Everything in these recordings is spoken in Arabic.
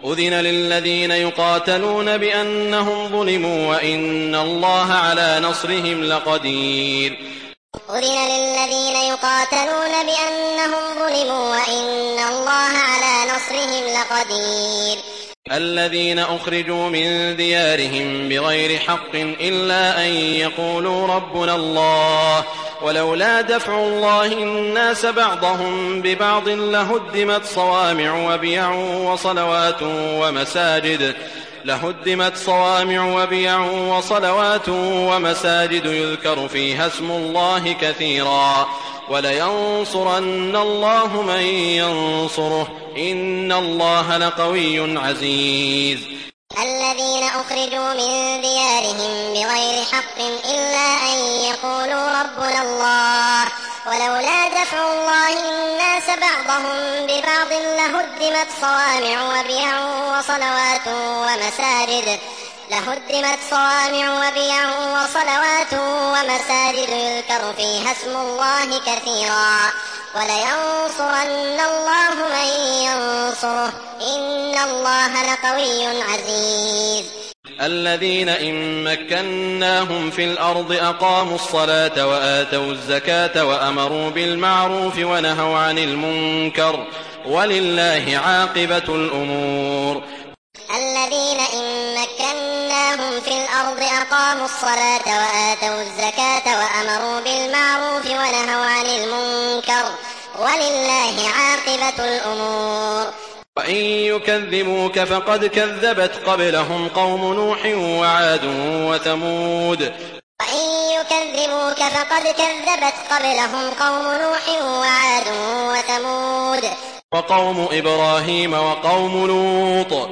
أذن للذين يقاتلون بأنهم ظلموا وإن الله على نصرهم لقدير. أذن للذين يقاتلون بأنهم ظلموا وإن الله على نصرهم لقدير. الذين أخرجوا من ديارهم بغير حق إلا أن يقولوا ربنا الله ولولا دفع الله الناس بعضهم ببعض لهدمت صوامع وبيع وصلوات ومساجد يذكر فيها اسم الله كثيرا ولينصرن الله من ينصره إن الله لقوي عزيز. الذين أخرجوا من ديارهم بغير حق إلا أن يقولوا ربنا الله ولولا دفع الله الناس بعضهم ببعض لهدمت صوامع وبيع وصلوات ومساجد يذكر فيها اسم الله كثيرا ولينصرن الله من ينصره إن الله لقوي عزيز. الذين إن مكناهم في الأرض أقاموا الصلاة وآتوا الزكاة وأمروا بالمعروف ونهوا عن المنكر ولله عاقبة الأمور. الذين إن مكناهم في الأرض أقاموا الصلاة وآتوا الزكاة وأمروا بالمعروف ونهوا عن المنكر ولله عاقبة الأمور. وإن يكذبوك فقد كذبت قبلهم قوم نوح وعاد وثمود. وقوم إبراهيم وقوم لوط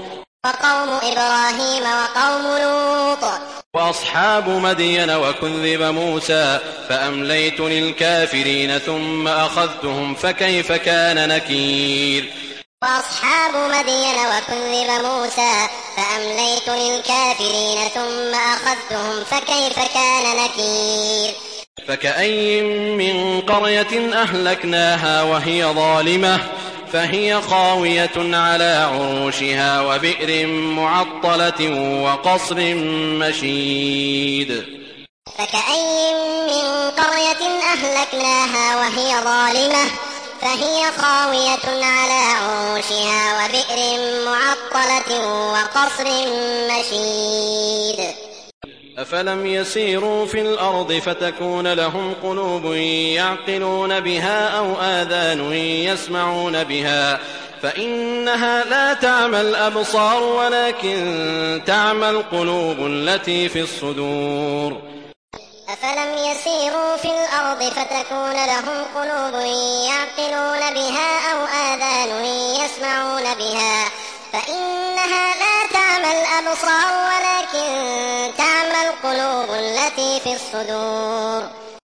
وأصحاب مدين وكذب موسى فأمليت للكافرين ثم أخذتهم فكيف كان نكير. وأصحاب مدين وكذب موسى فأمليت للكافرين ثم أخذتهم فكيف كان نكير. فكأي من قرية أهلكناها وهي ظالمة فهي خاوية على عروشها وبئر معطلة وقصر مشيد. فكأي من قرية أهلكناها وهي ظالمة فهي خاوية على عروشها وبئر معطلة وقصر مشيد. أفلم يسيروا في الأرض فتكون لهم قلوب يعقلون بها أو آذان يسمعون بها فإنها لا تعمى الأبصار ولكن تعمى القلوب التي في الصدور. أفلم يسيروا في الأرض فتكون لهم قلوب يعقلون بها أو آذان يسمعون بها فإنها لا تعمى الأبصار ولكن تعمى القلوب التي في الصدور.